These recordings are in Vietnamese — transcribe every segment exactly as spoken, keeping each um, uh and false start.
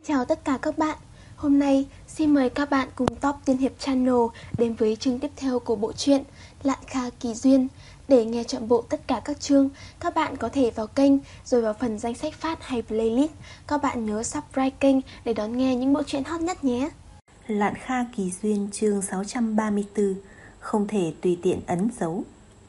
Chào tất cả các bạn. Hôm nay xin mời các bạn cùng Top Tiên Hiệp Channel đến với chương tiếp theo của bộ truyện Lạn Kha Kỳ Duyên. Để nghe trọn bộ tất cả các chương, các bạn có thể vào kênh rồi vào phần danh sách phát hay playlist. Các bạn nhớ subscribe kênh để đón nghe những bộ truyện hot nhất nhé. Lạn Kha Kỳ Duyên chương sáu trăm ba mươi tư. Không thể tùy tiện ấn dấu.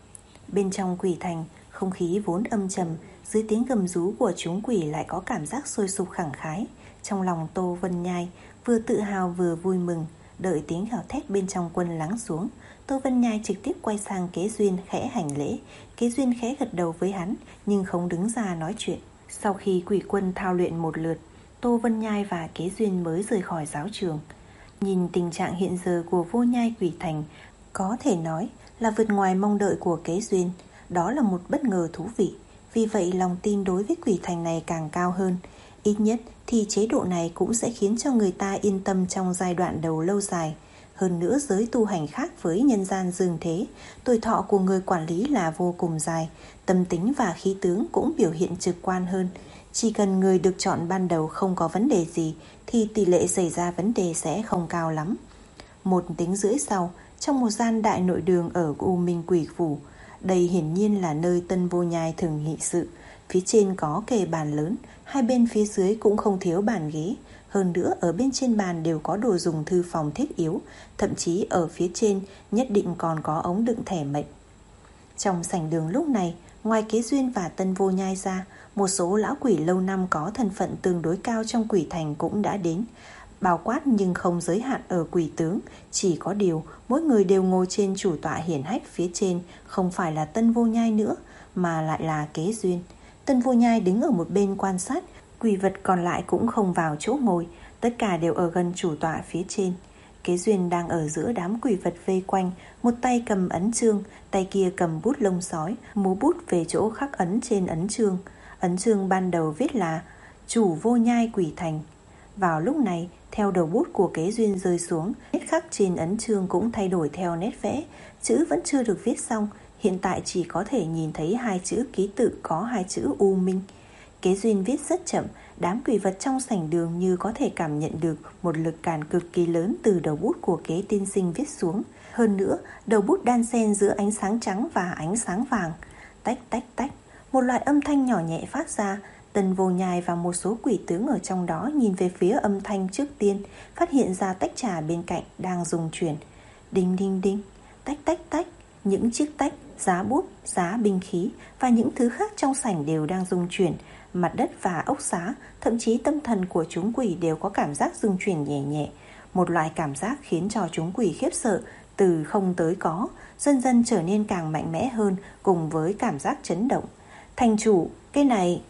Bên trong quỷ thành, không khí vốn âm trầm, dưới tiếng gầm rú của chúng quỷ lại có cảm giác sôi sục khẳng khái. Trong lòng Tô Vân Nhai vừa tự hào vừa vui mừng. Đợi tiếng gào thét bên trong quân lắng xuống, Tô Vân Nhai trực tiếp quay sang Kế Duyên khẽ hành lễ. Kế Duyên khẽ gật đầu với hắn, nhưng không đứng ra nói chuyện. Sau khi quỷ quân thao luyện một lượt, Tô Vân Nhai và Kế Duyên mới rời khỏi giáo trường. Nhìn tình trạng hiện giờ của Vô Nhai quỷ thành, có thể nói là vượt ngoài mong đợi của Kế Duyên. Đó là một bất ngờ thú vị. Vì vậy lòng tin đối với quỷ thành này càng cao hơn. Ít nhất thì chế độ này cũng sẽ khiến cho người ta yên tâm trong giai đoạn đầu lâu dài. Hơn nữa, giới tu hành khác với nhân gian dương thế, tuổi thọ của người quản lý là vô cùng dài, tâm tính và khí tướng cũng biểu hiện trực quan hơn. Chỉ cần người được chọn ban đầu không có vấn đề gì thì tỷ lệ xảy ra vấn đề sẽ không cao lắm. Một tiếng rưỡi sau, trong một gian đại nội đường ở U Minh Quỷ Phủ, đây hiển nhiên là nơi Tân Vô Nhai thường nghị sự. Phía trên có kệ bàn lớn, hai bên phía dưới cũng không thiếu bàn ghế. Hơn nữa ở bên trên bàn đều có đồ dùng thư phòng thiết yếu, thậm chí ở phía trên nhất định còn có ống đựng thẻ mệnh. Trong sảnh đường lúc này, ngoài Kế Duyên và Tân Vô Nhai ra, một số lão quỷ lâu năm có thân phận tương đối cao trong quỷ thành cũng đã đến. Bao quát nhưng không giới hạn ở quỷ tướng, chỉ có điều mỗi người đều ngồi trên chủ tọa hiển hách phía trên không phải là Tân Vô Nhai nữa, mà lại là Kế Duyên. Tân Vô Nhai đứng ở một bên quan sát, quỷ vật còn lại cũng không vào chỗ ngồi, tất cả đều ở gần chủ tọa phía trên. Kế Duyên đang ở giữa đám quỷ vật vây quanh, một tay cầm ấn chương, tay kia cầm bút lông sói, múa bút về chỗ khắc ấn trên ấn chương. Ấn chương ban đầu viết là Chủ Vô Nhai quỷ thành. Vào lúc này, theo đầu bút của Kế Duyên rơi xuống, nét khắc trên ấn chương cũng thay đổi theo nét vẽ. Chữ vẫn chưa được viết xong, hiện tại chỉ có thể nhìn thấy hai chữ ký tự có hai chữ U Minh. Kế Duyên viết rất chậm, đám quỷ vật trong sảnh đường như có thể cảm nhận được một lực cản cực kỳ lớn từ đầu bút của Kế tiên sinh viết xuống. Hơn nữa, đầu bút đan xen giữa ánh sáng trắng và ánh sáng vàng. Tách tách tách, một loại âm thanh nhỏ nhẹ phát ra. Tân Vô Nhai và một số quỷ tướng ở trong đó nhìn về phía âm thanh trước tiên, phát hiện ra tách trà bên cạnh đang rung chuyển. Đinh đinh đinh, tách tách tách, những chiếc tách, giá bút, giá binh khí và những thứ khác trong sảnh đều đang rung chuyển. Mặt đất và ốc xá, thậm chí tâm thần của chúng quỷ đều có cảm giác rung chuyển nhẹ nhẹ. Một loại cảm giác khiến cho chúng quỷ khiếp sợ, từ không tới có, dần dần trở nên càng mạnh mẽ hơn cùng với cảm giác chấn động. Thành chủ, cái này...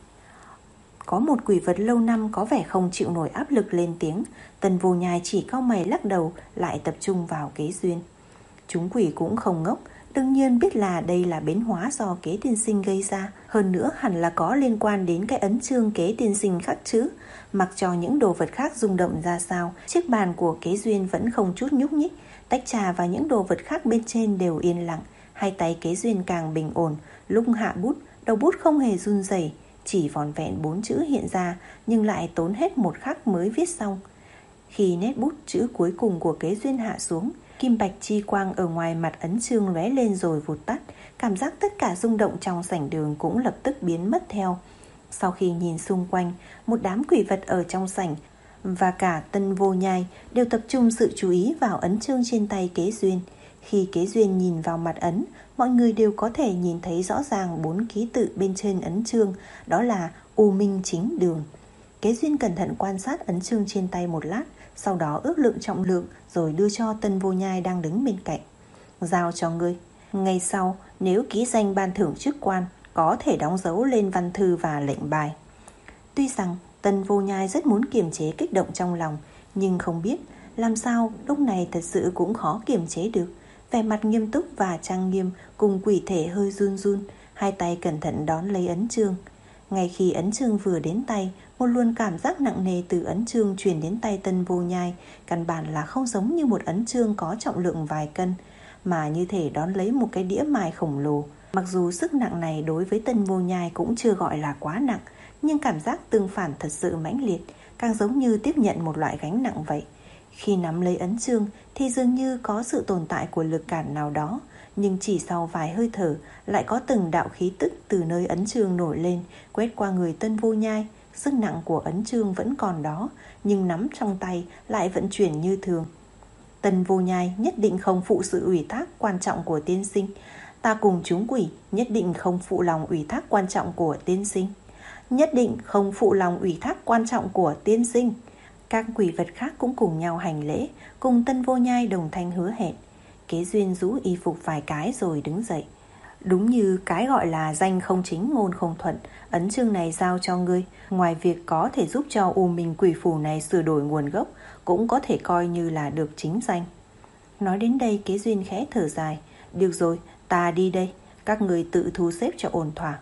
Có một quỷ vật lâu năm có vẻ không chịu nổi áp lực lên tiếng. Tân Vô Nhai chỉ cau mày lắc đầu, lại tập trung vào Kế Duyên. Chúng quỷ cũng không ngốc, đương nhiên biết là đây là biến hóa do Kế tiên sinh gây ra. Hơn nữa hẳn là có liên quan đến cái ấn chương Kế tiên sinh khắc chữ. Mặc cho những đồ vật khác rung động ra sao, chiếc bàn của Kế Duyên vẫn không chút nhúc nhích. Tách trà và những đồ vật khác bên trên đều yên lặng. Hai tay Kế Duyên càng bình ổn, lúc hạ bút, đầu bút không hề run rẩy. Chỉ vỏn vẹn bốn chữ hiện ra, nhưng lại tốn hết một khắc mới viết xong. Khi nét bút chữ cuối cùng của Kế Duyên hạ xuống, kim bạch chi quang ở ngoài mặt ấn chương lóe lên rồi vụt tắt. Cảm giác tất cả rung động trong sảnh đường cũng lập tức biến mất theo. Sau khi nhìn xung quanh, một đám quỷ vật ở trong sảnh và cả Tân Vô Nhai đều tập trung sự chú ý vào ấn chương trên tay Kế Duyên. Khi Kế Duyên nhìn vào mặt ấn, mọi người đều có thể nhìn thấy rõ ràng bốn ký tự bên trên ấn chương, đó là U Minh Chính Đường. Kế Duyên cẩn thận quan sát ấn chương trên tay một lát, sau đó ước lượng trọng lượng rồi đưa cho Tân Vô Nhai đang đứng bên cạnh. Giao cho ngươi. Ngày sau, nếu ký danh ban thưởng chức quan, có thể đóng dấu lên văn thư và lệnh bài. Tuy rằng Tân Vô Nhai rất muốn kiềm chế kích động trong lòng, nhưng không biết làm sao lúc này thật sự cũng khó kiềm chế được. Vẻ mặt nghiêm túc và trang nghiêm cùng quỷ thể hơi run run, hai tay cẩn thận đón lấy ấn chương. Ngay khi ấn chương vừa đến tay, một luồng cảm giác nặng nề từ ấn chương truyền đến tay Tân Vô Nhai, căn bản là không giống như một ấn chương có trọng lượng vài cân, mà như thể đón lấy một cái đĩa mài khổng lồ. Mặc dù sức nặng này đối với Tân Vô Nhai cũng chưa gọi là quá nặng, nhưng cảm giác tương phản thật sự mãnh liệt. càng giống như tiếp nhận một loại gánh nặng vậy. Khi nắm lấy ấn chương thì dường như có sự tồn tại của lực cản nào đó, nhưng chỉ sau vài hơi thở lại có từng đạo khí tức từ nơi ấn chương nổi lên, quét qua người Tân Vô Nhai. Sức nặng của ấn chương vẫn còn đó, nhưng nắm trong tay lại vận chuyển như thường. Tân Vô Nhai nhất định không phụ sự ủy thác quan trọng của tiên sinh. Ta cùng chúng quỷ nhất định không phụ lòng ủy thác quan trọng của tiên sinh. Nhất định không phụ lòng ủy thác quan trọng của tiên sinh. Các quỷ vật khác cũng cùng nhau hành lễ, cùng Tân Vô Nhai đồng thanh hứa hẹn. Kế Duyên rũ y phục vài cái rồi đứng dậy. Đúng như cái gọi là danh không chính ngôn không thuận, ấn chương này giao cho ngươi, ngoài việc có thể giúp cho U Minh Quỷ Phủ này sửa đổi nguồn gốc, cũng có thể coi như là được chính danh. Nói đến đây, Kế Duyên khẽ thở dài. Được rồi, ta đi đây, các người tự thu xếp cho ổn thỏa.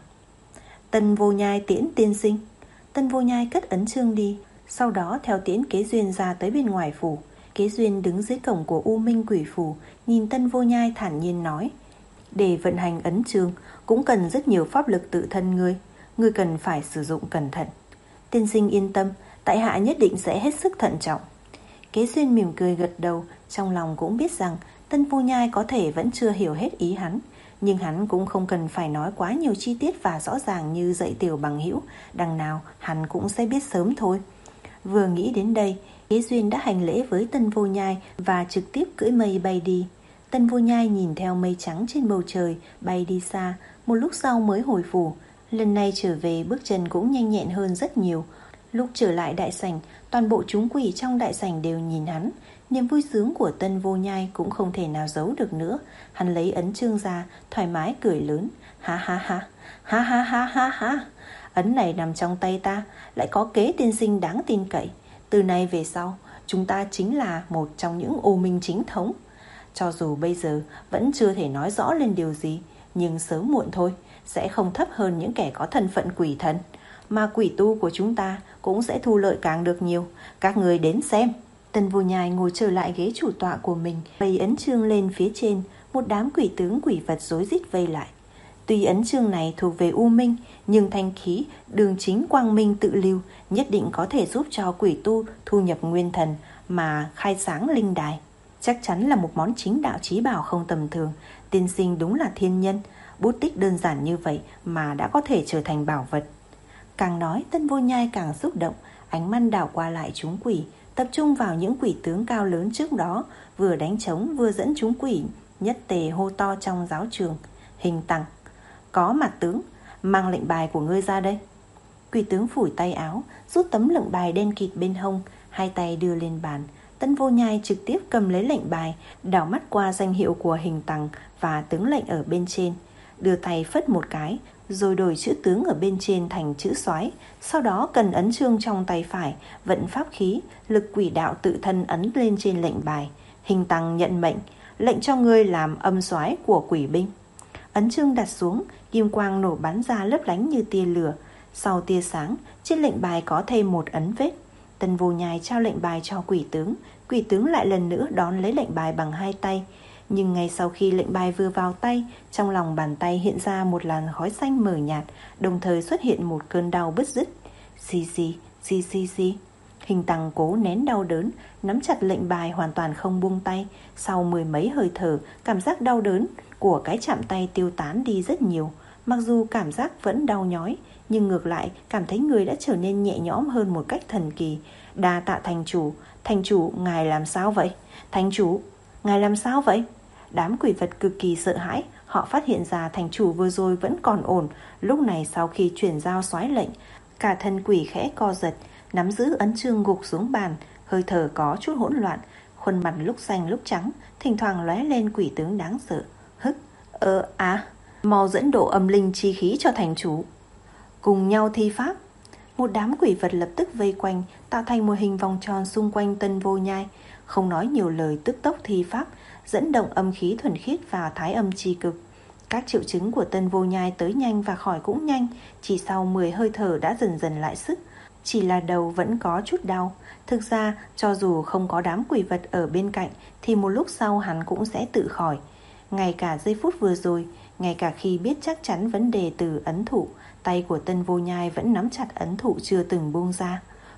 Tân Vô Nhai tiễn tiên sinh. Tân Vô Nhai cất ấn chương đi, sau đó theo tiễn Kế Duyên ra tới bên ngoài phủ. Kế Duyên đứng dưới cổng của U Minh Quỷ Phủ, nhìn Tân Vô Nhai thản nhiên nói: để vận hành ấn chương cũng cần rất nhiều pháp lực tự thân ngươi, ngươi cần phải sử dụng cẩn thận. Tiên sinh yên tâm, tại hạ nhất định sẽ hết sức thận trọng. Kế Duyên mỉm cười gật đầu, trong lòng cũng biết rằng Tân Vô Nhai có thể vẫn chưa hiểu hết ý hắn, nhưng hắn cũng không cần phải nói quá nhiều chi tiết và rõ ràng như dạy tiểu bằng hữu, đằng nào hắn cũng sẽ biết sớm thôi. Vừa nghĩ đến đây, Kế Duyên đã hành lễ với Tân Vô Nhai và trực tiếp cưỡi mây bay đi. Tân Vô Nhai nhìn theo mây trắng trên bầu trời bay đi xa, một lúc sau mới hồi phủ. Lần này trở về bước chân cũng nhanh nhẹn hơn rất nhiều. Lúc trở lại đại sảnh, toàn bộ chúng quỷ trong đại sảnh đều nhìn hắn. Niềm vui sướng của Tân Vô Nhai cũng không thể nào giấu được nữa. Hắn lấy ấn chương ra, thoải mái cười lớn. Ha ha ha, ha ha ha ha ha. Ấn này nằm trong tay ta, lại có Kế tiên sinh đáng tin cậy. Từ nay về sau, chúng ta chính là một trong những ô minh chính thống. Cho dù bây giờ vẫn chưa thể nói rõ lên điều gì, nhưng sớm muộn thôi, sẽ không thấp hơn những kẻ có thân phận quỷ thần. Mà quỷ tu của chúng ta cũng sẽ thu lợi càng được nhiều. Các người đến xem. Tân Vô Nhai ngồi trở lại ghế chủ tọa của mình, bày ấn chương lên phía trên. Một đám quỷ tướng quỷ vật rối rít vây lại. Tuy ấn chương này thuộc về U Minh, nhưng thanh khí đường chính quang minh tự lưu nhất định có thể giúp cho quỷ tu thu nhập nguyên thần mà khai sáng linh đài. Chắc chắn là một món chính đạo chí bảo không tầm thường. Tiên sinh đúng là thiên nhân, bút tích đơn giản như vậy mà đã có thể trở thành bảo vật. Càng nói Tân Vô Nhai càng xúc động, ánh mắt đảo qua lại chúng quỷ, tập trung vào những quỷ tướng cao lớn trước đó, vừa đánh trống vừa dẫn chúng quỷ nhất tề hô to trong giáo trường. Hình Tăng, có mặt tướng, mang lệnh bài của ngươi ra đây. Quỷ tướng phủi tay áo, rút tấm lệnh bài đen kịt bên hông, hai tay đưa lên bàn. Tân Vô Nhai trực tiếp cầm lấy lệnh bài, đảo mắt qua danh hiệu của Hình Tăng và tướng lệnh ở bên trên, đưa tay phất một cái, rồi đổi chữ tướng ở bên trên thành chữ soái. Sau đó cần ấn chương trong tay phải, vận pháp khí, lực quỷ đạo tự thân ấn lên trên lệnh bài. Hình Tăng nhận mệnh, lệnh cho ngươi làm âm soái của quỷ binh. Ấn chương đặt xuống, kim quang nổ bắn ra lấp lánh như tia lửa. Sau tia sáng, trên lệnh bài có thêm một ấn vết. Tân Vô Nhai trao lệnh bài cho quỷ tướng, quỷ tướng lại lần nữa đón lấy lệnh bài bằng hai tay. Nhưng ngay sau khi lệnh bài vừa vào tay, trong lòng bàn tay hiện ra một làn khói xanh mờ nhạt, đồng thời xuất hiện một cơn đau bứt rứt. Xì xì, xì xì xì. Hình Tăng cố nén đau đớn, nắm chặt lệnh bài hoàn toàn không buông tay. Sau mười mấy hơi thở, cảm giác đau đớn của cái chạm tay tiêu tán đi rất nhiều. Mặc dù cảm giác vẫn đau nhói, nhưng ngược lại cảm thấy người đã trở nên nhẹ nhõm hơn một cách thần kỳ. Đa tạ thành chủ. Thành chủ, ngài làm sao vậy? Thành chủ, ngài làm sao vậy? Đám quỷ vật cực kỳ sợ hãi. Họ phát hiện ra thành chủ vừa rồi vẫn còn ổn. Lúc này sau khi chuyển giao soái lệnh, cả thân quỷ khẽ co giật, nắm giữ ấn chương gục xuống bàn, hơi thở có chút hỗn loạn, khuôn mặt lúc xanh lúc trắng, thỉnh thoảng lóe lên quỷ tướng đáng sợ. Hức, ơ à, mau dẫn độ âm linh chi khí cho thành chủ. Cùng nhau thi pháp. Một đám quỷ vật lập tức vây quanh, tạo thành một hình vòng tròn xung quanh Tân Vô Nhai, không nói nhiều lời tức tốc thi pháp, dẫn động âm khí thuần khiết vào thái âm chi cực. Các triệu chứng của Tân Vô Nhai tới nhanh và khỏi cũng nhanh, chỉ sau mười hơi thở đã dần dần lại sức. Chỉ là đầu vẫn có chút đau. Thực ra, cho dù không có đám quỷ vật ở bên cạnh, thì một lúc sau hắn cũng sẽ tự khỏi. Ngay cả giây phút vừa rồi, ngay cả khi biết chắc chắn vấn đề từ ấn thụ, tay của Tân Vô Nhai vẫn nắm chặt ấn thụ chưa từng buông ra.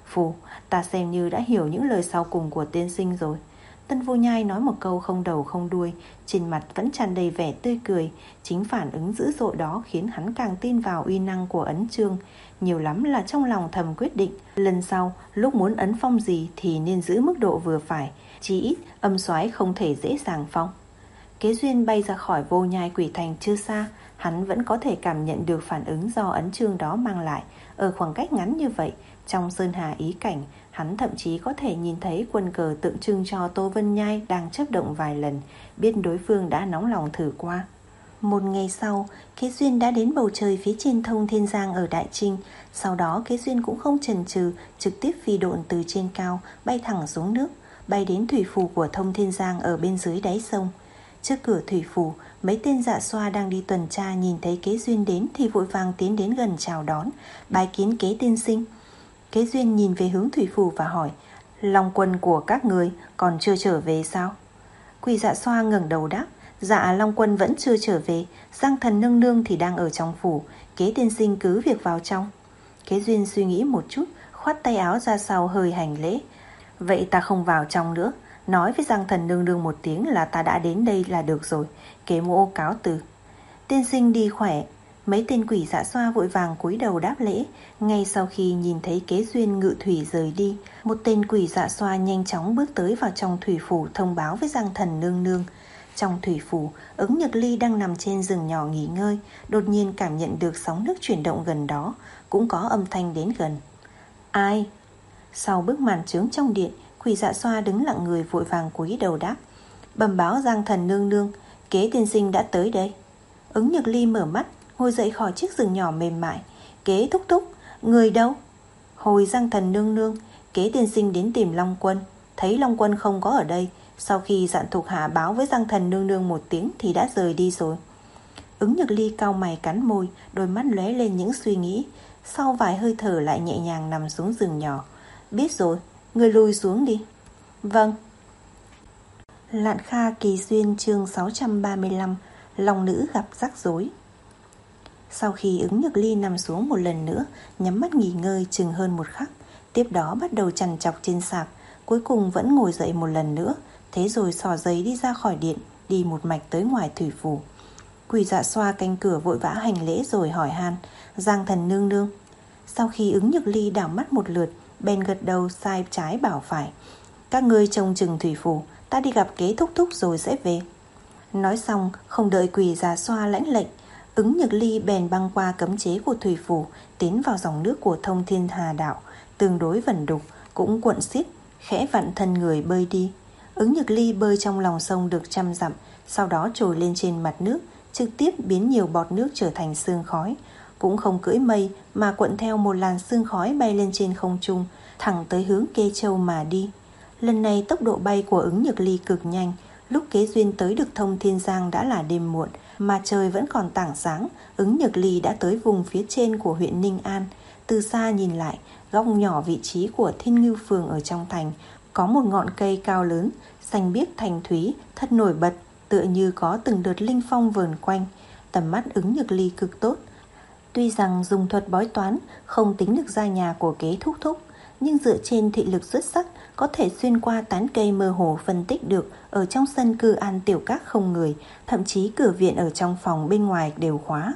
Phù, ta xem như đã hiểu những lời sau cùng của tiên sinh rồi. Tân Vô Nhai nói một câu không đầu không đuôi, trên mặt vẫn tràn đầy vẻ tươi cười. Chính phản ứng dữ dội đó khiến hắn càng tin vào uy năng của ấn chương. Nhiều lắm là trong lòng thầm quyết định, lần sau lúc muốn ấn phong gì thì nên giữ mức độ vừa phải, chí ít âm soái không thể dễ dàng phong. Kế Duyên bay ra khỏi Vô Nhai Quỷ Thành chưa xa, hắn vẫn có thể cảm nhận được phản ứng do ấn chương đó mang lại. Ở khoảng cách ngắn như vậy, trong sơn hà ý cảnh, hắn thậm chí có thể nhìn thấy quân cờ tượng trưng cho Tô Vân Nhai đang chớp động vài lần, biết đối phương đã nóng lòng thử qua. Một ngày sau, Kế Duyên đã đến bầu trời phía trên Thông Thiên Giang ở Đại Trinh. Sau đó Kế Duyên cũng không chần chừ, trực tiếp phi độn từ trên cao, bay thẳng xuống nước, bay đến thủy phủ của Thông Thiên Giang ở bên dưới đáy sông. Trước cửa thủy phủ, mấy tên dạ xoa đang đi tuần tra nhìn thấy Kế Duyên đến thì vội vàng tiến đến gần chào đón, bái kiến Kế tiên sinh. Kế Duyên nhìn về hướng thủy phủ và hỏi, Long quân của các người còn chưa trở về sao? Quỷ dạ xoa ngẩng đầu đáp, dạ Long quân vẫn chưa trở về, Giang thần nương nương thì đang ở trong phủ, Kế tiên sinh cứ việc vào trong. Kế Duyên suy nghĩ một chút, khoát tay áo ra sau hơi hành lễ, vậy ta không vào trong nữa, nói với Giang thần nương nương một tiếng là ta đã đến đây là được rồi. Kế mô cáo từ. Tiên sinh đi khỏe. Mấy tên quỷ dạ xoa vội vàng cúi đầu đáp lễ. Ngay sau khi nhìn thấy Kế Duyên ngự thủy rời đi, một tên quỷ dạ xoa nhanh chóng bước tới vào trong thủy phủ thông báo với Giang thần nương nương. Trong thủy phủ, Ứng Nhược Ly đang nằm trên giường nhỏ nghỉ ngơi, đột nhiên cảm nhận được sóng nước chuyển động gần đó, cũng có âm thanh đến gần. Ai? Sau bức màn trướng trong điện, quỷ dạ xoa đứng lặng người vội vàng cúi đầu đáp, bẩm báo Giang thần nương nương, Kế tiên sinh đã tới đây. Ứng Nhược Ly mở mắt, ngồi dậy khỏi chiếc giường nhỏ mềm mại. Kế thúc thúc, người đâu? Hồi Giang thần nương nương, Kế tiên sinh đến tìm Long quân, thấy Long quân không có ở đây, sau khi dặn thuộc hạ báo với Giang thần nương nương một tiếng thì đã rời đi rồi. Ứng Nhược Ly cau mày cắn môi, đôi mắt lóe lên những suy nghĩ, sau vài hơi thở lại nhẹ nhàng nằm xuống giường nhỏ. Biết rồi, người lùi xuống đi. Vâng. Lạn Kha Kỳ Duyên chương sáu trăm ba mươi lăm, Long nữ gặp rắc rối. Sau khi Ứng Nhược Ly nằm xuống một lần nữa, nhắm mắt nghỉ ngơi chừng hơn một khắc, tiếp đó bắt đầu trằn trọc trên sạp, cuối cùng vẫn ngồi dậy một lần nữa, thế rồi xỏ giấy đi ra khỏi điện, đi một mạch tới ngoài thủy phủ. Quỷ dạ xoa canh cửa vội vã hành lễ rồi hỏi han, Giang thần nương nương. Sau khi Ứng Nhược Ly đảo mắt một lượt, bèn gật đầu sai trái bảo phải, các ngươi trông chừng thủy phủ, ta đi gặp Kế thúc thúc rồi sẽ về. Nói xong, không đợi quỷ dạ xoa lãnh lệnh, Ứng Nhược Ly bèn băng qua cấm chế của thủy phủ, tiến vào dòng nước của Thông Thiên Hà Đạo, tương đối vẩn đục, cũng cuộn xiết, khẽ vặn thân người bơi đi. Ứng Nhược Ly bơi trong lòng sông được trăm dặm, sau đó trồi lên trên mặt nước, trực tiếp biến nhiều bọt nước trở thành sương khói, cũng không cưỡi mây mà cuộn theo một làn sương khói bay lên trên không trung, thẳng tới hướng Kê Châu mà đi. Lần này tốc độ bay của Ứng Nhược Ly cực nhanh, lúc Kế Duyên tới được Thông Thiên Giang đã là đêm muộn, mà trời vẫn còn tảng sáng. Ứng Nhược Ly đã tới vùng phía trên của huyện Ninh An. Từ xa nhìn lại, góc nhỏ vị trí của Thiên Ngưu Phường ở trong thành, có một ngọn cây cao lớn, xanh biếc thanh thúy, thật nổi bật, tựa như có từng đợt linh phong vờn quanh. Tầm mắt Ứng Nhược Ly cực tốt. Tuy rằng dùng thuật bói toán không tính được ra nhà của Kế thúc thúc, nhưng dựa trên thị lực xuất sắc, có thể xuyên qua tán cây mơ hồ phân tích được ở trong sân cư an tiểu các không người, thậm chí cửa viện ở trong phòng bên ngoài đều khóa.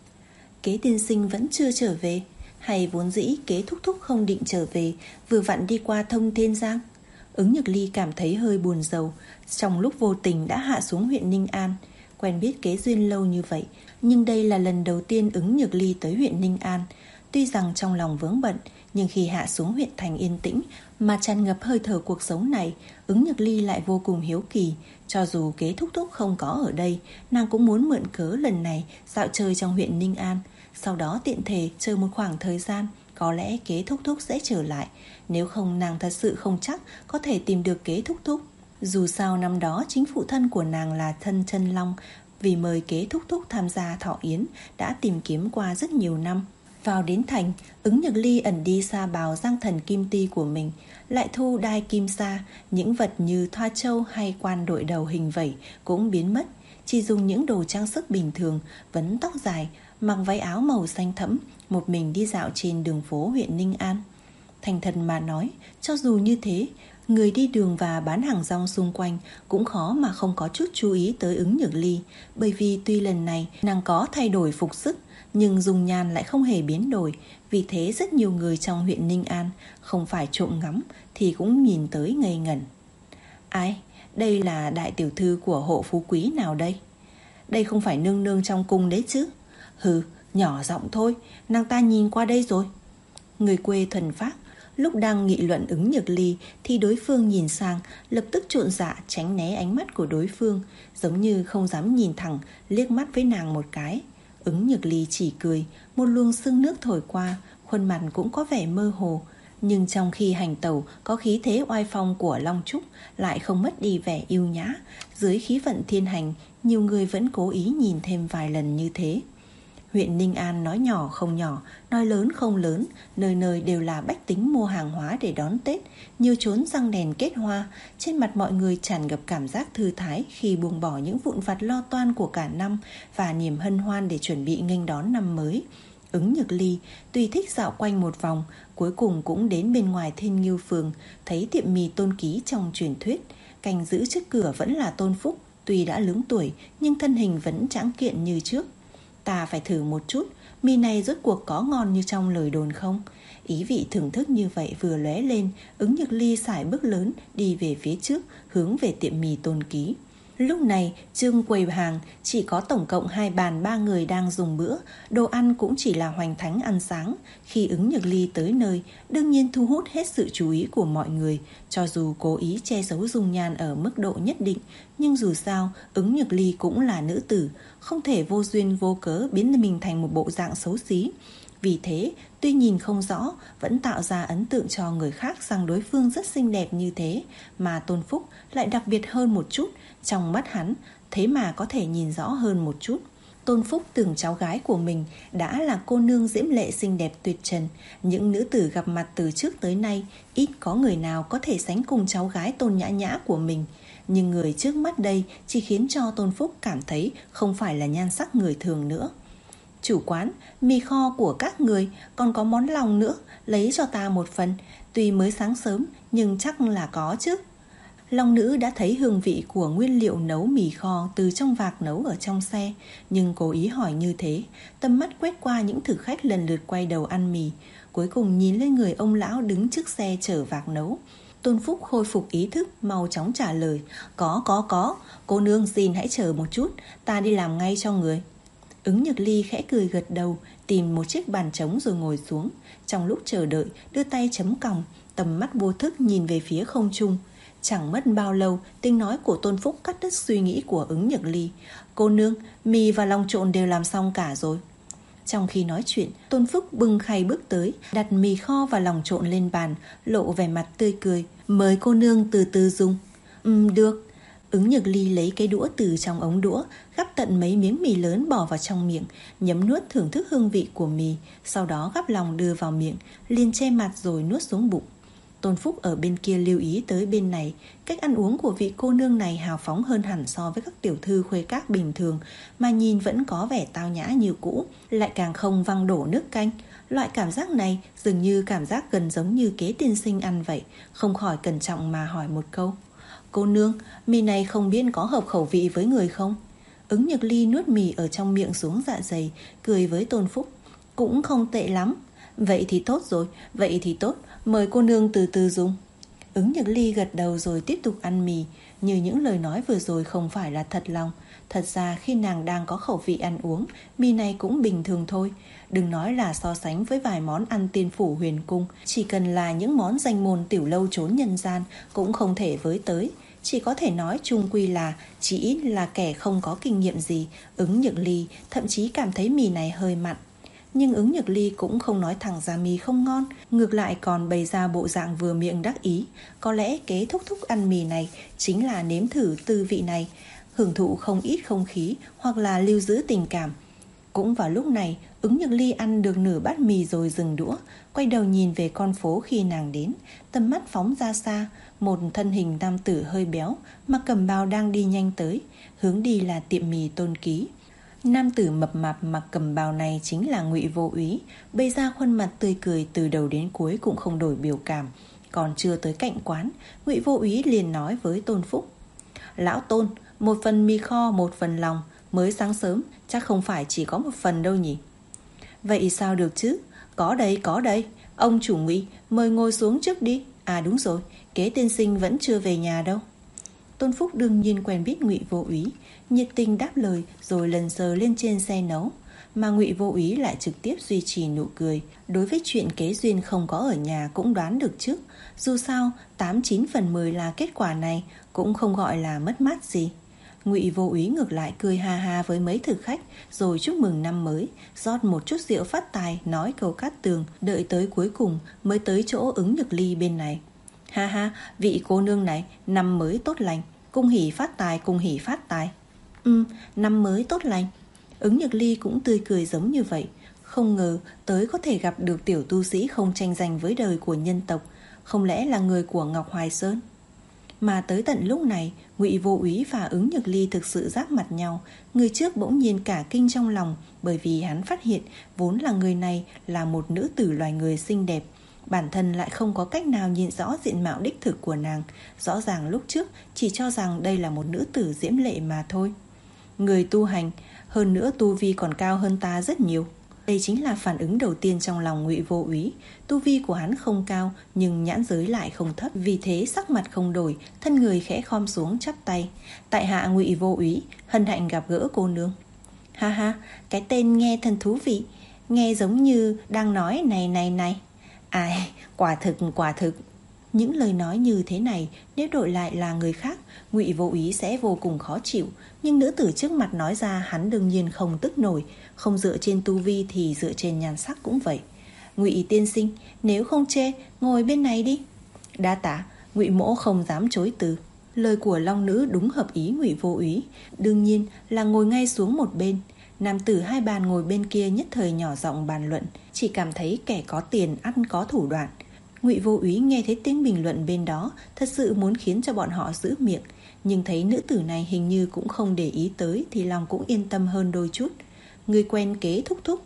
Kế tiên sinh vẫn chưa trở về, hay vốn dĩ Kế thúc thúc không định trở về, vừa vặn đi qua Thông Thiên Giang? Ứng Nhược Ly cảm thấy hơi buồn rầu, trong lúc vô tình đã hạ xuống huyện Ninh An. Quen biết Kế Duyên lâu như vậy, nhưng đây là lần đầu tiên Ứng Nhược Ly tới huyện Ninh An. Tuy rằng trong lòng vướng bận, nhưng khi hạ xuống huyện thành yên tĩnh mà tràn ngập hơi thở cuộc sống này, Ứng Nhược Ly lại vô cùng hiếu kỳ. Cho dù Kế thúc thúc không có ở đây, nàng cũng muốn mượn cớ lần này dạo chơi trong huyện Ninh An, sau đó tiện thể chơi một khoảng thời gian. Có lẽ Kế thúc thúc sẽ trở lại, nếu không nàng thật sự không chắc có thể tìm được Kế thúc thúc. Dù sao năm đó chính phụ thân của nàng là Thân Chân Long, vì mời Kế thúc thúc tham gia thọ yến, đã tìm kiếm qua rất nhiều năm. Vào đến thành, Ứng Nhược Ly ẩn đi xa bào Giang thần kim ti của mình, lại thu đai kim sa, những vật như thoa châu hay quan đội đầu hình vẩy cũng biến mất, chỉ dùng những đồ trang sức bình thường, vấn tóc dài, mặc váy áo màu xanh thẫm, một mình đi dạo trên đường phố huyện Ninh An. Thành thật mà nói, cho dù như thế, người đi đường và bán hàng rong xung quanh cũng khó mà không có chút chú ý tới Ứng Nhược Ly. Bởi vì tuy lần này nàng có thay đổi phục sức, nhưng dung nhan lại không hề biến đổi. Vì thế rất nhiều người trong huyện Ninh An không phải trộm ngắm thì cũng nhìn tới ngây ngẩn. Ai? Đây là đại tiểu thư của hộ phú quý nào đây? Đây không phải nương nương trong cung đấy chứ? Hừ, nhỏ giọng thôi, nàng ta nhìn qua đây rồi. Người quê thuần phác lúc đang nghị luận Ứng Nhược Ly thì đối phương nhìn sang, lập tức trộn dạ tránh né ánh mắt của đối phương, giống như không dám nhìn thẳng, liếc mắt với nàng một cái. Ứng Nhược Ly chỉ cười, một luồng sương nước thổi qua, khuôn mặt cũng có vẻ mơ hồ. Nhưng trong khi hành tẩu có khí thế oai phong của Long Trúc, lại không mất đi vẻ yêu nhã. Dưới khí vận thiên hành, nhiều người vẫn cố ý nhìn thêm vài lần như thế. Huyện Ninh An nói nhỏ không nhỏ, nói lớn không lớn, nơi nơi đều là bách tính mua hàng hóa để đón Tết, nhiều chốn răng đèn kết hoa. Trên mặt mọi người tràn ngập cảm giác thư thái khi buông bỏ những vụn vặt lo toan của cả năm và niềm hân hoan để chuẩn bị nghênh đón năm mới. Ứng Nhược Ly tuy thích dạo quanh một vòng, cuối cùng cũng đến bên ngoài Thiên Ngưu Phường, thấy tiệm mì Tôn Ký trong truyền thuyết. Canh giữ trước cửa vẫn là Tôn Phúc, tuy đã lớn tuổi nhưng thân hình vẫn tráng kiện như trước. Ta phải thử một chút, mì này rốt cuộc có ngon như trong lời đồn không? Ý vị thưởng thức như vậy vừa lóe lên, Ứng Nhược Ly sải bước lớn đi về phía trước, hướng về tiệm mì Tôn Ký. Lúc này trương quầy hàng chỉ có tổng cộng hai bàn ba người đang dùng bữa, đồ ăn cũng chỉ là hoành thánh ăn sáng. Khi Ứng Nhược Ly tới nơi, đương nhiên thu hút hết sự chú ý của mọi người. Cho dù cố ý che giấu dung nhan ở mức độ nhất định, nhưng dù sao Ứng Nhược Ly cũng là nữ tử, không thể vô duyên vô cớ biến mình thành một bộ dạng xấu xí. Vì thế, tuy nhìn không rõ, vẫn tạo ra ấn tượng cho người khác rằng đối phương rất xinh đẹp như thế, mà Tôn Phúc lại đặc biệt hơn một chút. Trong mắt hắn, thế mà có thể nhìn rõ hơn một chút. Tôn Phúc tưởng cháu gái của mình đã là cô nương diễm lệ xinh đẹp tuyệt trần. Những nữ tử gặp mặt từ trước tới nay, ít có người nào có thể sánh cùng cháu gái Tôn Nhã Nhã của mình. Nhưng người trước mắt đây chỉ khiến cho Tôn Phúc cảm thấy không phải là nhan sắc người thường nữa. Chủ quán, mì kho của các người còn có món lòng nữa, lấy cho ta một phần. Tuy mới sáng sớm nhưng chắc là có chứ. Long nữ đã thấy hương vị của nguyên liệu nấu mì kho từ trong vạc nấu ở trong xe, nhưng cố ý hỏi như thế. Tầm mắt quét qua những thực khách lần lượt quay đầu ăn mì, cuối cùng nhìn lên người ông lão đứng trước xe chở vạc nấu. Tôn Phúc khôi phục ý thức, mau chóng trả lời. Có, có, có, cô nương xin hãy chờ một chút, ta đi làm ngay cho người. Ứng Nhược Ly khẽ cười gật đầu, tìm một chiếc bàn trống rồi ngồi xuống. Trong lúc chờ đợi, đưa tay chấm còng, tầm mắt vô thức nhìn về phía không trung. Chẳng mất bao lâu, tiếng nói của Tôn Phúc cắt đứt suy nghĩ của Ứng Nhược Ly. Cô nương, mì và lòng trộn đều làm xong cả rồi. Trong khi nói chuyện, Tôn Phúc bưng khay bước tới, đặt mì kho và lòng trộn lên bàn, lộ vẻ mặt tươi cười. Mời cô nương từ từ dùng. Ừm, được. Ứng Nhược Ly lấy cái đũa từ trong ống đũa, gắp tận mấy miếng mì lớn bỏ vào trong miệng, nhấm nuốt thưởng thức hương vị của mì, sau đó gắp lòng đưa vào miệng, liền che mặt rồi nuốt xuống bụng. Tôn Phúc ở bên kia lưu ý tới bên này, cách ăn uống của vị cô nương này hào phóng hơn hẳn so với các tiểu thư khuê các bình thường, mà nhìn vẫn có vẻ tao nhã như cũ, lại càng không văng đổ nước canh. Loại cảm giác này dường như cảm giác gần giống như kế tiên sinh ăn vậy, không khỏi cẩn trọng mà hỏi một câu. Cô nương, mì này không biết có hợp khẩu vị với người không? Ứng Nhược Ly nuốt mì ở trong miệng xuống dạ dày, cười với Tôn Phúc. Cũng không tệ lắm. Vậy thì tốt rồi, vậy thì tốt, mời cô nương từ từ dùng. Ứng Nhược Ly gật đầu rồi tiếp tục ăn mì, như những lời nói vừa rồi không phải là thật lòng. Thật ra khi nàng đang có khẩu vị ăn uống, mì này cũng bình thường thôi. Đừng nói là so sánh với vài món ăn tiên phủ huyền cung, chỉ cần là những món danh môn tiểu lâu trốn nhân gian cũng không thể với tới. Chỉ có thể nói chung quy là chỉ ít là kẻ không có kinh nghiệm gì. Ứng Nhược Ly thậm chí cảm thấy mì này hơi mặn. Nhưng Ứng Nhược Ly cũng không nói thẳng ra mì không ngon, ngược lại còn bày ra bộ dạng vừa miệng đắc ý. Có lẽ kế thúc thúc ăn mì này chính là nếm thử tư vị này, hưởng thụ không ít không khí hoặc là lưu giữ tình cảm. Cũng vào lúc này, Ứng Nhược Ly ăn được nửa bát mì rồi dừng đũa, quay đầu nhìn về con phố khi nàng đến, tầm mắt phóng ra xa, một thân hình nam tử hơi béo, mặc cẩm bào đang đi nhanh tới, hướng đi là tiệm mì Tôn Ký. Nam tử mập mạp mặc cầm bào này chính là Ngụy Vô Úy, bày ra khuôn mặt tươi cười, từ đầu đến cuối cũng không đổi biểu cảm. Còn chưa tới cạnh quán, Ngụy Vô Úy liền nói với Tôn Phúc: Lão Tôn, một phần mì kho, một phần lòng, mới sáng sớm, chắc không phải chỉ có một phần đâu nhỉ? Vậy sao được chứ? Có đây, có đây. Ông chủ Ngụy, mời ngồi xuống trước đi. À đúng rồi, Kế tiên sinh vẫn chưa về nhà đâu. Tôn Phúc đương nhiên quen biết Ngụy Vô Úy, nhiệt tình đáp lời rồi lần sờ lên trên xe nấu. Mà Ngụy Vô Úy lại trực tiếp duy trì nụ cười. Đối với chuyện Kế Duyên không có ở nhà cũng đoán được trước. Dù sao, tám chín phần mười là kết quả này, cũng không gọi là mất mát gì. Ngụy Vô Úy ngược lại cười ha ha với mấy thực khách, rồi chúc mừng năm mới, rót một chút rượu phát tài, nói câu cát tường, đợi tới cuối cùng mới tới chỗ Ứng Nhược Ly bên này. Ha ha, vị cô nương này, năm mới tốt lành, cung hỉ phát tài, cung hỉ phát tài. Ừ, năm mới tốt lành. Ứng Nhược Ly cũng tươi cười giống như vậy. Không ngờ tới có thể gặp được tiểu tu sĩ không tranh giành với đời của nhân tộc, không lẽ là người của Ngọc Hoài Sơn? Mà tới tận lúc này, Ngụy Vô Úy và Ứng Nhược Ly thực sự giáp mặt nhau. Người trước bỗng nhiên cả kinh trong lòng, bởi vì hắn phát hiện vốn là người này là một nữ tử loài người xinh đẹp, bản thân lại không có cách nào nhìn rõ diện mạo đích thực của nàng. Rõ ràng lúc trước chỉ cho rằng đây là một nữ tử diễm lệ mà thôi. Người tu hành, hơn nữa tu vi còn cao hơn ta rất nhiều. Đây chính là phản ứng đầu tiên trong lòng Ngụy Vô Úy. Tu vi của hắn không cao, nhưng nhãn giới lại không thấp, vì thế sắc mặt không đổi, thân người khẽ khom xuống chắp tay. Tại hạ Ngụy Vô Úy, hân hạnh gặp gỡ cô nương. Ha ha, cái tên nghe thật thú vị, nghe giống như đang nói này này này. Ai, quả thực quả thực. Những lời nói như thế này nếu đổi lại là người khác, Ngụy Vô Úy sẽ vô cùng khó chịu. Nhưng nữ tử trước mặt nói ra, hắn đương nhiên không tức nổi. Không dựa trên tu vi thì dựa trên nhan sắc cũng vậy. Ngụy tiên sinh, nếu không chê, ngồi bên này đi. Đa tạ. Ngụy mỗ không dám chối từ. Lời của long nữ đúng hợp ý Ngụy Vô Úy, đương nhiên là ngồi ngay xuống một bên. Nam tử hai bàn ngồi bên kia nhất thời nhỏ giọng bàn luận, chỉ cảm thấy kẻ có tiền ăn có thủ đoạn. Ngụy Vô Úy nghe thấy tiếng bình luận bên đó, thật sự muốn khiến cho bọn họ giữ miệng, nhưng thấy nữ tử này hình như cũng không để ý tới thì lòng cũng yên tâm hơn đôi chút. Người quen Kế thúc thúc.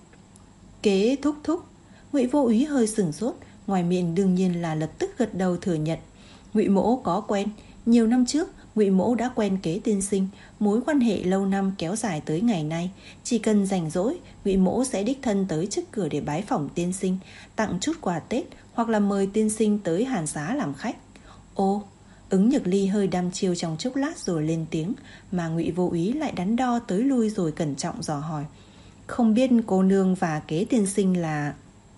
Kế thúc thúc. Ngụy Vô Úy hơi sửng sốt, ngoài miệng đương nhiên là lập tức gật đầu thừa nhận. Ngụy mỗ có quen, nhiều năm trước Ngụy mỗ đã quen Kế tiên sinh, mối quan hệ lâu năm kéo dài tới ngày nay. Chỉ cần rảnh rỗi, Ngụy mỗ sẽ đích thân tới trước cửa để bái phỏng tiên sinh, tặng chút quà Tết, hoặc là mời tiên sinh tới Hàn Xá làm khách. Ô, Ứng Nhược Ly hơi đăm chiêu trong chốc lát rồi lên tiếng, mà Ngụy Vô Úy lại đắn đo tới lui rồi cẩn trọng dò hỏi. Không biết cô nương và Kế tiên sinh là...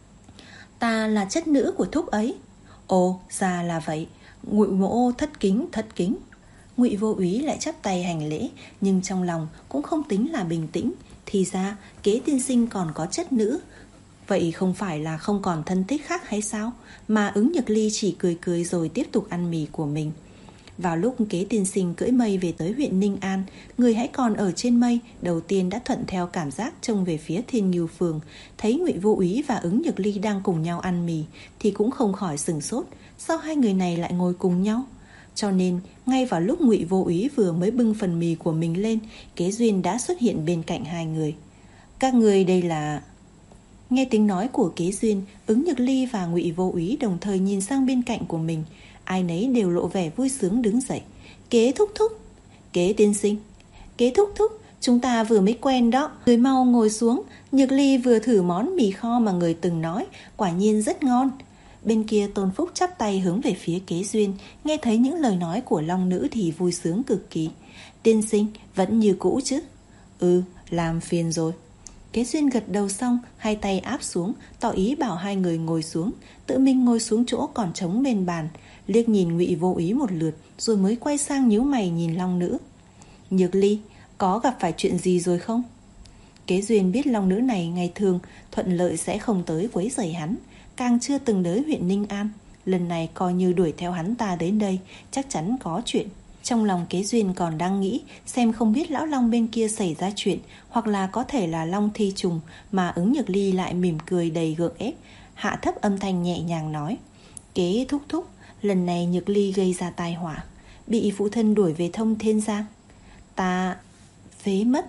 Ta là chất nữ của thúc ấy. Ồ, ra là vậy. Ngụy mỗ thất kính, thất kính. Ngụy Vô Úy lại chắp tay hành lễ, nhưng trong lòng cũng không tính là bình tĩnh. Thì ra Kế tiên sinh còn có chất nữ. Vậy không phải là không còn thân thích khác hay sao? Mà Ứng Nhược Ly chỉ cười cười rồi tiếp tục ăn mì của mình. Vào lúc Kế tiên sinh cưỡi mây về tới huyện Ninh An, người hãy còn ở trên mây đầu tiên đã thuận theo cảm giác trông về phía Thiên Ngưu Phường. Thấy Ngụy Vô Úy và Ứng Nhược Ly đang cùng nhau ăn mì thì cũng không khỏi sửng sốt. Sao hai người này lại ngồi cùng nhau? Cho nên ngay vào lúc Ngụy Vô Úy vừa mới bưng phần mì của mình lên, Kế Duyên đã xuất hiện bên cạnh hai người. Các người đây là... Nghe tiếng nói của Kế Duyên, Ứng Nhược Ly và Ngụy Vô Úy đồng thời nhìn sang bên cạnh của mình. Ai nấy đều lộ vẻ vui sướng đứng dậy. Kế thúc thúc. Kế tiên sinh. Kế thúc thúc, chúng ta vừa mới quen đó. Người mau ngồi xuống. Nhược Ly vừa thử món mì kho mà người từng nói, quả nhiên rất ngon. Bên kia Tôn Phúc chắp tay hướng về phía Kế Duyên, nghe thấy những lời nói của long nữ thì vui sướng cực kỳ. Tiên sinh, vẫn như cũ chứ? Ừ, làm phiền rồi. Kế Duyên gật đầu xong, hai tay áp xuống, tỏ ý bảo hai người ngồi xuống, tự mình ngồi xuống chỗ còn trống bên bàn, liếc nhìn Ngụy Vô Úy một lượt, rồi mới quay sang nhíu mày nhìn long nữ. Nhược Ly, có gặp phải chuyện gì rồi không? Kế Duyên biết long nữ này ngày thường thuận lợi sẽ không tới quấy rầy hắn, càng chưa từng tới huyện Ninh An, lần này coi như đuổi theo hắn ta đến đây, chắc chắn có chuyện. Trong lòng Kế Duyên còn đang nghĩ xem không biết lão long bên kia xảy ra chuyện, hoặc là có thể là long thi trùng, mà Ứng Nhược Ly lại mỉm cười đầy gượng ép, hạ thấp âm thanh nhẹ nhàng nói. Kế thúc thúc, lần này Nhược Ly gây ra tai họa, bị phụ thân đuổi về Thông Thiên Giang. Ta phế mất,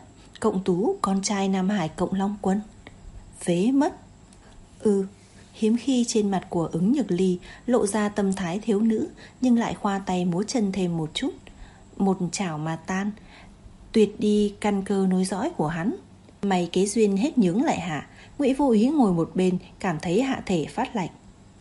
Cộng Tú, con trai Nam Hải Cộng Long Quân. Phế mất. Ừ. Hiếm khi trên mặt của Ứng Nhược Ly lộ ra tâm thái thiếu nữ, nhưng lại khoa tay múa chân thêm một chút. Một chảo mà tan, tuyệt đi căn cơ nối dõi của hắn. Mày Kế Duyên hết nhướng lại hạ. Ngụy Vô Ý ngồi một bên, cảm thấy hạ thể phát lạnh.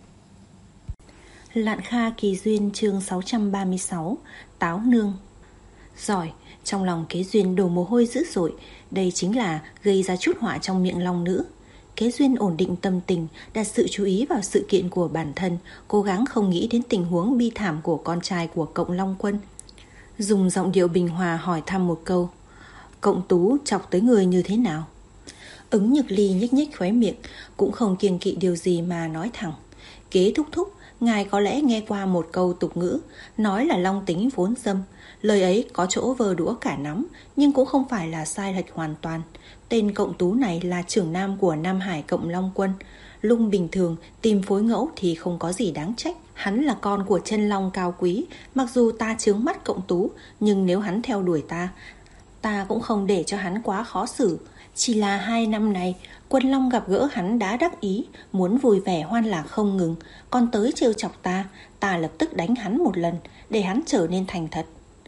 Lạn Kha Kỳ Duyên chương sáu trăm ba mươi sáu. Táo nương. Giỏi. Trong lòng Kế Duyên đổ mồ hôi dữ dội. Đây chính là gây ra chút họa trong miệng long nữ. Kế Duyên ổn định tâm tình, đặt sự chú ý vào sự kiện của bản thân, cố gắng không nghĩ đến tình huống bi thảm của con trai của Cộng Long Quân. Dùng giọng điệu bình hòa hỏi thăm một câu: Cộng Tú chọc tới người như thế nào? Ứng Nhược Ly nhếch nhếch khóe miệng, cũng không kiêng kỵ điều gì mà nói thẳng: Kế thúc thúc, ngài có lẽ nghe qua một câu tục ngữ, nói là long tính vốn dâm. Lời ấy có chỗ vơ đũa cả nắm, nhưng cũng không phải là sai lệch hoàn toàn. Tên Cộng Tú này là trưởng nam của Nam Hải Cộng Long Quân. Lung bình thường tìm phối ngẫu thì không có gì đáng trách. Hắn là con của chân long cao quý. Mặc dù ta chướng mắt Cộng Tú, nhưng nếu hắn theo đuổi ta, ta cũng không để cho hắn quá khó xử. Chỉ là hai năm này, Quân Long gặp gỡ hắn đã đắc ý, muốn vui vẻ hoan lạc không ngừng, còn tới trêu chọc ta. Ta lập tức đánh hắn một lần, để hắn trở nên thành thật.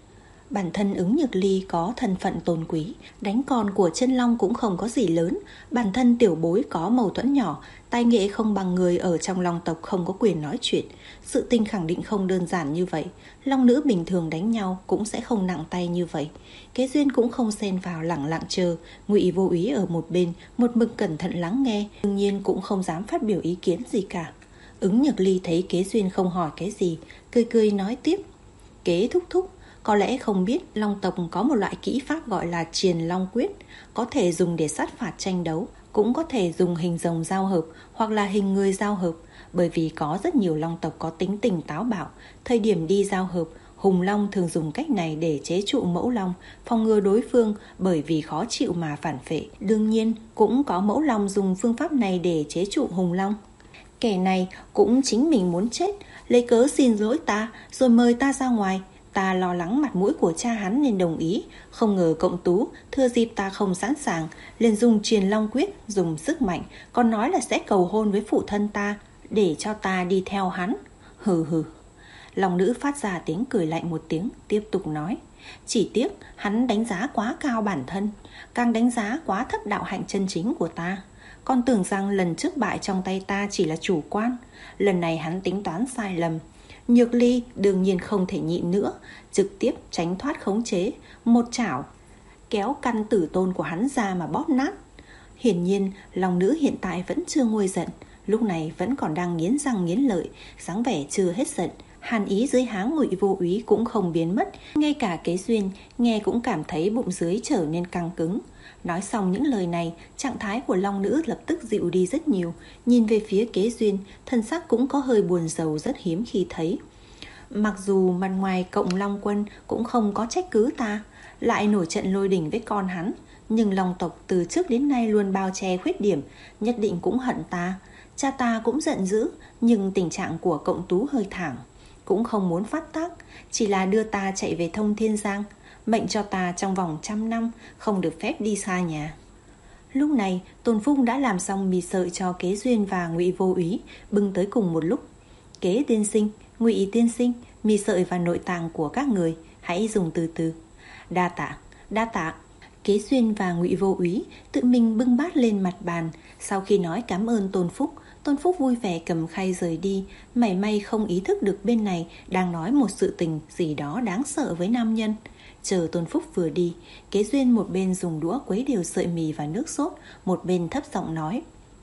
Bản thân Ứng Nhược Ly có thân phận tôn quý, đánh con của chân long cũng không có gì lớn. Bản thân tiểu bối có mâu thuẫn nhỏ, tài nghệ không bằng người ở trong long tộc không có quyền nói chuyện. Sự tình khẳng định không đơn giản như vậy. Long nữ bình thường đánh nhau cũng sẽ không nặng tay như vậy. Kế Duyên cũng không xen vào, lặng lặng chờ. Ngụy Vô Ý ở một bên một mực cẩn thận lắng nghe, đương nhiên cũng không dám phát biểu ý kiến gì cả. Ứng Nhược Ly thấy Kế Duyên không hỏi cái gì, cười cười nói tiếp: Kế thúc thúc, có lẽ không biết long tộc có một loại kỹ pháp gọi là Triền Long Quyết, có thể dùng để sát phạt tranh đấu, cũng có thể dùng hình rồng giao hợp hoặc là hình người giao hợp. Bởi vì có rất nhiều long tộc có tính tình táo bạo, thời điểm đi giao hợp, hùng long thường dùng cách này để chế trụ mẫu long, phòng ngừa đối phương bởi vì khó chịu mà phản phệ. Đương nhiên cũng có mẫu long dùng phương pháp này để chế trụ hùng long. Kẻ này cũng chính mình muốn chết, lấy cớ xin lỗi ta rồi mời ta ra ngoài. Ta lo lắng mặt mũi của cha hắn nên đồng ý. Không ngờ Cộng Tú thừa dịp ta không sẵn sàng, liền dùng Triền Long Quyết, dùng sức mạnh, còn nói là sẽ cầu hôn với phụ thân ta, để cho ta đi theo hắn. Hừ hừ. Long nữ phát ra tiếng cười lạnh một tiếng, tiếp tục nói: Chỉ tiếc hắn đánh giá quá cao bản thân, càng đánh giá quá thấp đạo hạnh chân chính của ta. Con tưởng rằng lần trước bại trong tay ta chỉ là chủ quan, lần này hắn tính toán sai lầm. Nhược Ly đương nhiên không thể nhịn nữa, trực tiếp tránh thoát khống chế, một chảo kéo căn tử tôn của hắn ra mà bóp nát. Hiển nhiên long nữ hiện tại vẫn chưa nguôi giận, lúc này vẫn còn đang nghiến răng nghiến lợi, dáng vẻ chưa hết giận. Hàn ý dưới háng Ngụy Vô Úy cũng không biến mất, ngay cả Kế Duyên nghe cũng cảm thấy bụng dưới trở nên căng cứng. Nói xong những lời này, trạng thái của long nữ lập tức dịu đi rất nhiều, nhìn về phía Kế Duyên, thân sắc cũng có hơi buồn rầu rất hiếm khi thấy. Mặc dù mặt ngoài Cộng Long Quân cũng không có trách cứ ta, lại nổi trận lôi đình với con hắn, nhưng long tộc từ trước đến nay luôn bao che khuyết điểm, nhất định cũng hận ta. Cha ta cũng giận dữ, nhưng tình trạng của Cộng Tú hơi thảm, cũng không muốn phát tác, chỉ là đưa ta chạy về Thông Thiên Giang, mệnh cho ta trong vòng trăm năm không được phép đi xa nhà. Lúc này Tôn Phúc đã làm xong mì sợi cho Kế Duyên và Ngụy Vô Úy, bưng tới cùng một lúc. Kế tiên sinh, Ngụy tiên sinh, mì sợi và nội tạng của các người, hãy dùng từ từ. Đa tạ, đa tạ. Kế Duyên và Ngụy Vô Úy tự mình bưng bát lên mặt bàn. Sau khi nói cảm ơn Tôn Phúc, Tôn Phúc vui vẻ cầm khay rời đi, mảy may không ý thức được bên này đang nói một sự tình gì đó đáng sợ với nam nhân. Chờ Tôn Phúc vừa đi, Kế Duyên một bên dùng đũa quấy đều sợi mì và nước sốt, một bên thấp giọng nói: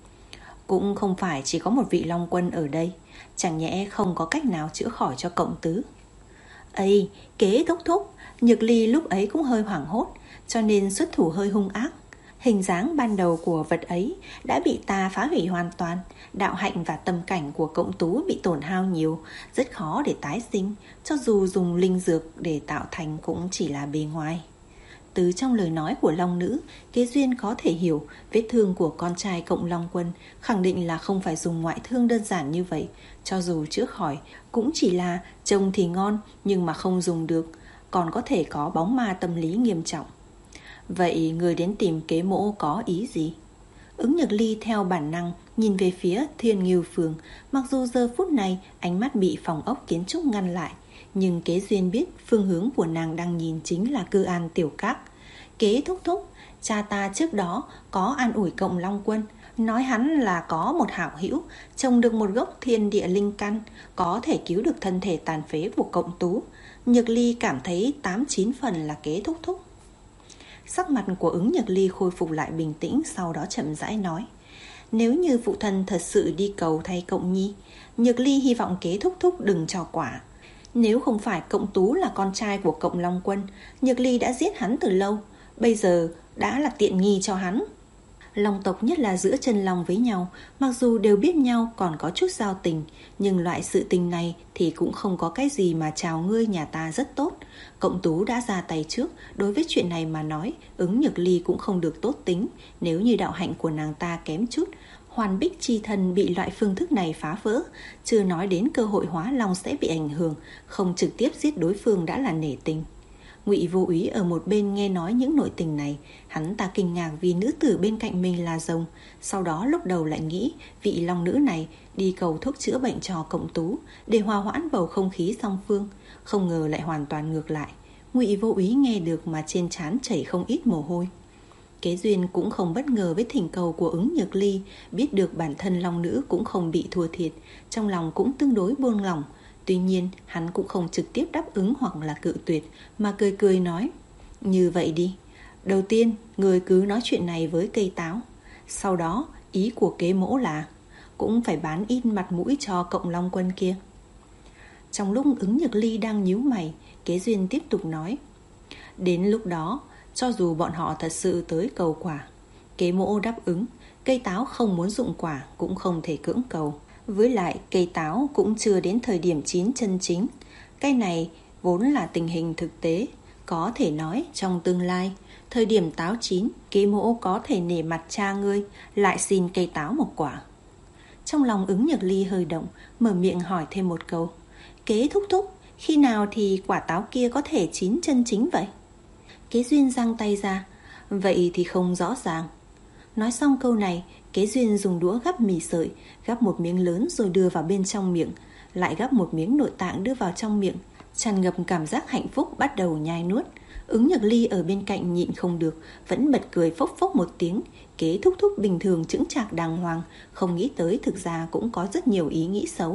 Cũng không phải chỉ có một vị Long Quân ở đây, chẳng nhẽ không có cách nào chữa khỏi cho Cộng Tứ? Ây, Kế thúc thúc. Nhược Ly lúc ấy cũng hơi hoảng hốt, cho nên xuất thủ hơi hung ác. Hình dáng ban đầu của vật ấy đã bị ta phá hủy hoàn toàn, đạo hạnh và tâm cảnh của Cộng Tú bị tổn hao nhiều, rất khó để tái sinh, cho dù dùng linh dược để tạo thành cũng chỉ là bề ngoài. Từ trong lời nói của long nữ, Kế Duyên có thể hiểu vết thương của con trai Cộng Long Quân khẳng định là không phải dùng ngoại thương đơn giản như vậy. Cho dù chữa khỏi cũng chỉ là trông thì ngon nhưng mà không dùng được, còn có thể có bóng ma tâm lý nghiêm trọng. Vậy người đến tìm kế mỗ có ý gì? Ứng Nhược Ly theo bản năng nhìn về phía Thiên Ngưu Phường. Mặc dù giờ phút này ánh mắt bị phòng ốc kiến trúc ngăn lại, nhưng Kế Duyên biết phương hướng của nàng đang nhìn chính là Cư An Tiểu Các. Kế thúc thúc, cha ta trước đó có an ủi Cộng Long Quân, nói hắn là có một hảo hữu trồng được một gốc thiên địa linh căn, có thể cứu được thân thể tàn phế của Cộng Tú. Nhược Ly cảm thấy tám chín phần là Kế thúc thúc. Sắc mặt của Ứng Nhược Ly khôi phục lại bình tĩnh, sau đó chậm rãi nói: Nếu như phụ thân thật sự đi cầu thay Cộng Nhi, Nhược Ly hy vọng Kế thúc thúc đừng cho quả. Nếu không phải Cộng Tú là con trai của Cộng Long Quân, Nhược Ly đã giết hắn từ lâu, bây giờ đã là tiện nghi cho hắn. Long tộc nhất là giữa chân long với nhau, mặc dù đều biết nhau còn có chút giao tình, nhưng loại sự tình này thì cũng không có cái gì mà chào ngươi nhà ta rất tốt. Cộng Tú đã ra tay trước, đối với chuyện này mà nói, Ứng Nhược Ly cũng không được tốt tính. Nếu như đạo hạnh của nàng ta kém chút, Hoàn Bích chi thân bị loại phương thức này phá vỡ, chưa nói đến cơ hội hóa long sẽ bị ảnh hưởng, không trực tiếp giết đối phương đã là nể tình. Ngụy Vô Úy ở một bên nghe nói những nội tình này, hắn ta kinh ngạc vì nữ tử bên cạnh mình là rồng. Sau đó lúc đầu lại nghĩ vị long nữ này đi cầu thuốc chữa bệnh cho Cộng Tú để hòa hoãn bầu không khí song phương, không ngờ lại hoàn toàn ngược lại. Ngụy Vô Úy nghe được mà trên trán chảy không ít mồ hôi. Kế Duyên cũng không bất ngờ với thỉnh cầu của Ứng Nhược Ly, biết được bản thân long nữ cũng không bị thua thiệt, trong lòng cũng tương đối buông lỏng. Tuy nhiên hắn cũng không trực tiếp đáp ứng hoặc là cự tuyệt, mà cười cười nói: Như vậy đi, đầu tiên người cứ nói chuyện này với cây táo, sau đó ý của kế mỗ là cũng phải bán ít mặt mũi cho Cộng Long Quân kia. Trong lúc Ứng Nhược Ly đang nhíu mày, Kế Duyên tiếp tục nói: Đến lúc đó, cho dù bọn họ thật sự tới cầu quả, kế mỗ đáp ứng, cây táo không muốn dụng quả cũng không thể cưỡng cầu. Với lại cây táo cũng chưa đến thời điểm chín chân chính. Cái này vốn là tình hình thực tế. Có thể nói trong tương lai, thời điểm táo chín, kế mỗ có thể nể mặt cha ngươi, lại xin cây táo một quả. Trong lòng Ứng Nhược Ly hơi động, mở miệng hỏi thêm một câu: Kế thúc thúc, khi nào thì quả táo kia có thể chín chân chính vậy? Kế Duyên giang tay ra: Vậy thì không rõ ràng. Nói xong câu này, Kế Duyên dùng đũa gắp mì sợi, gắp một miếng lớn rồi đưa vào bên trong miệng, lại gắp một miếng nội tạng đưa vào trong miệng, tràn ngập cảm giác hạnh phúc bắt đầu nhai nuốt. Ứng Nhược Ly ở bên cạnh nhịn không được, vẫn bật cười phốc phốc một tiếng. Kế thúc thúc bình thường chững chạc đàng hoàng, không nghĩ tới thực ra cũng có rất nhiều ý nghĩ xấu.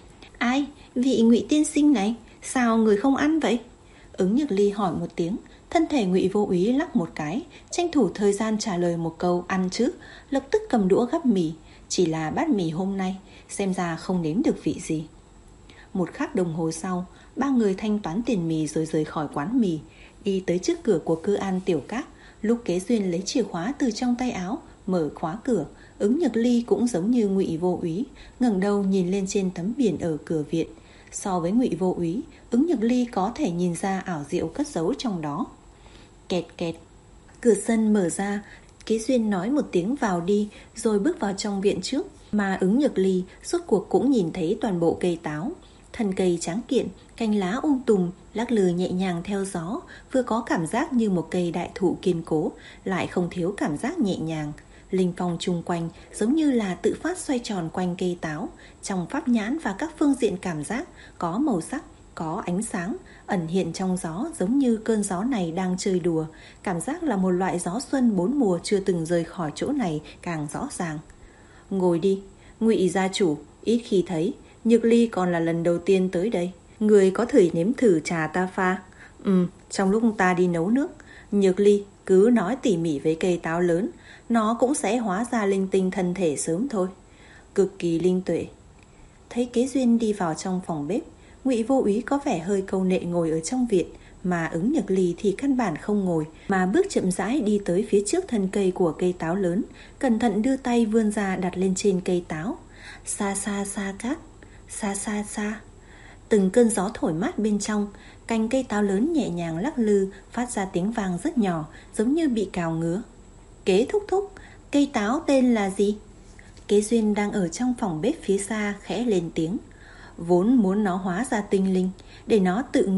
Ai, vị Ngụy tiên sinh này, sao người không ăn vậy? Ứng Nhược Ly hỏi một tiếng. Thân thể Ngụy Vô Úy lắc một cái, tranh thủ thời gian trả lời một câu ăn chứ, lập tức cầm đũa gắp mì. Chỉ là bát mì hôm nay xem ra không nếm được vị gì. Một khắc đồng hồ sau, ba người thanh toán tiền mì rồi rời khỏi quán mì, đi tới trước cửa của Cư An Tiểu Các. Lúc Kế Duyên lấy chìa khóa từ trong tay áo mở khóa cửa, Ứng Nhược Ly cũng giống như Ngụy Vô Úy, ngẩng đầu nhìn lên trên tấm biển ở cửa viện. So với Ngụy Vô Úy, Ứng Nhược Ly có thể nhìn ra ảo diệu cất giấu trong đó. Kẹt kẹt, cửa sân mở ra. Kế Duyên nói một tiếng vào đi, rồi bước vào trong viện trước. Mà Ứng Nhược Ly suốt cuộc cũng nhìn thấy toàn bộ cây táo. Thân cây tráng kiện, cành lá um tùm, lắc lư nhẹ nhàng theo gió, vừa có cảm giác như một cây đại thụ kiên cố, lại không thiếu cảm giác nhẹ nhàng. Linh phong chung quanh giống như là tự phát xoay tròn quanh cây táo. Trong pháp nhãn và các phương diện cảm giác, có màu sắc, có ánh sáng, ẩn hiện trong gió, giống như cơn gió này đang chơi đùa. Cảm giác là một loại gió xuân bốn mùa chưa từng rời khỏi chỗ này càng rõ ràng. Ngồi đi, Ngụy gia chủ, ít khi thấy, Nhược Ly còn là lần đầu tiên tới đây. Người có thể nếm thử trà ta pha. Ừ, trong lúc ta đi nấu nước, Nhược Ly cứ nói tỉ mỉ với cây táo lớn, nó cũng sẽ hóa ra linh tinh thân thể sớm thôi. Cực kỳ linh tuệ. Thấy Kế Duyên đi vào trong phòng bếp, Ngụy Vô Úy có vẻ hơi câu nệ ngồi ở trong viện, mà Ứng Nhược Ly thì căn bản không ngồi, mà bước chậm rãi đi tới phía trước thân cây của cây táo lớn, cẩn thận đưa tay vươn ra đặt lên trên cây táo. Xa xa xa cát, xa xa xa. Từng cơn gió thổi mát bên trong, cành cây táo lớn nhẹ nhàng lắc lư, phát ra tiếng vang rất nhỏ, giống như bị cào ngứa. Kế thúc thúc, cây táo tên là gì? Kế Duyên đang ở trong phòng bếp phía xa khẽ lên tiếng. Vốn muốn nó hóa ra tinh linh, để nó tự nghĩ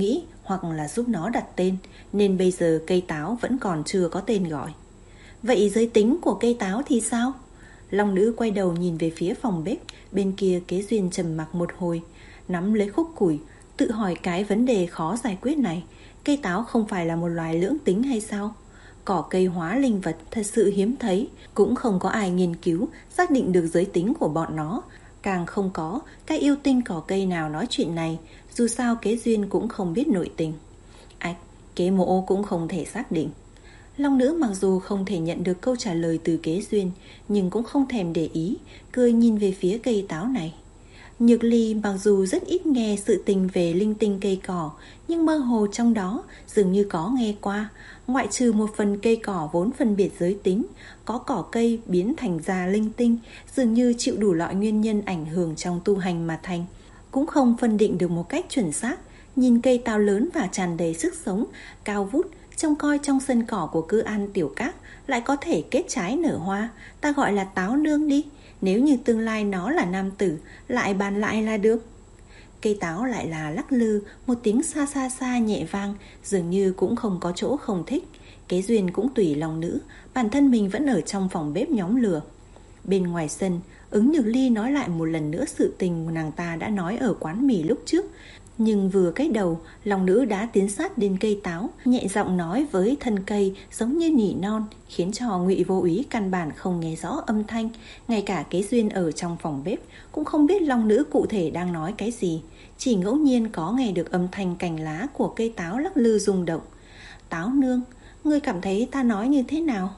hoặc là giúp nó đặt tên, nên bây giờ cây táo vẫn còn chưa có tên gọi. Vậy giới tính của cây táo thì sao? Long nữ quay đầu nhìn về phía phòng bếp. Bên kia Kế Duyên trầm mặc một hồi, nắm lấy khúc củi, tự hỏi cái vấn đề khó giải quyết này. Cây táo không phải là một loài lưỡng tính hay sao? Cỏ cây hóa linh vật thật sự hiếm thấy, cũng không có ai nghiên cứu xác định được giới tính của bọn nó. Càng không có cái yêu tinh cỏ cây nào nói chuyện này. Dù sao Kế Duyên cũng không biết nội tình. Ách, Kế Mộ cũng không thể xác định. Long nữ mặc dù không thể nhận được câu trả lời từ Kế Duyên, nhưng cũng không thèm để ý, cười nhìn về phía cây táo này. Nhược Ly mặc dù rất ít nghe sự tình về linh tinh cây cỏ, nhưng mơ hồ trong đó dường như có nghe qua. Ngoại trừ một phần cây cỏ vốn phân biệt giới tính, có cỏ cây biến thành ra linh tinh, dường như chịu đủ loại nguyên nhân ảnh hưởng trong tu hành mà thành, cũng không phân định được một cách chuẩn xác. Nhìn cây táo lớn và tràn đầy sức sống, cao vút, trông coi trong sân cỏ của Cư An Tiểu Các lại có thể kết trái nở hoa, ta gọi là táo nương đi. Nếu như tương lai nó là nam tử, lại bàn lại là được. Cây táo lại là lắc lư, một tiếng xa xa xa nhẹ vang, dường như cũng không có chỗ không thích. Kế Duyên cũng tùy lòng nữ, bản thân mình vẫn ở trong phòng bếp nhóm lửa. Bên ngoài sân, Ứng Nhược Ly nói lại một lần nữa sự tình nàng ta đã nói ở quán mì lúc trước. Nhưng vừa cái đầu, lòng nữ đã tiến sát đến cây táo, nhẹ giọng nói với thân cây giống như nỉ non, khiến cho Ngụy Vô Úy căn bản không nghe rõ âm thanh. Ngay cả Kế Duyên ở trong phòng bếp cũng không biết long nữ cụ thể đang nói cái gì, chỉ ngẫu nhiên có nghe được âm thanh cành lá của cây táo lắc lư rung động. Táo nương, ngươi cảm thấy ta nói như thế nào?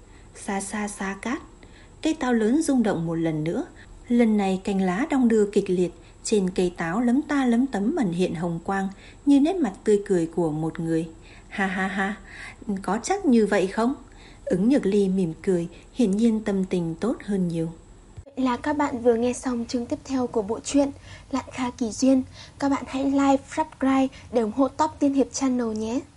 Xa xa xa cát. Cây táo lớn rung động một lần nữa, lần này cành lá đong đưa kịch liệt. Trên cây táo lấm ta lấm tấm ẩn hiện hồng quang, như nét mặt tươi cười của một người. Ha ha ha, có chắc như vậy không? Ứng Nhược Ly mỉm cười, hiển nhiên tâm tình tốt hơn nhiều. Vậy là các bạn vừa nghe xong chương tiếp theo của bộ truyện Lạn Kha Kỳ Duyên. Các bạn hãy like, subscribe để ủng hộ Top Tiên Hiệp Channel nhé.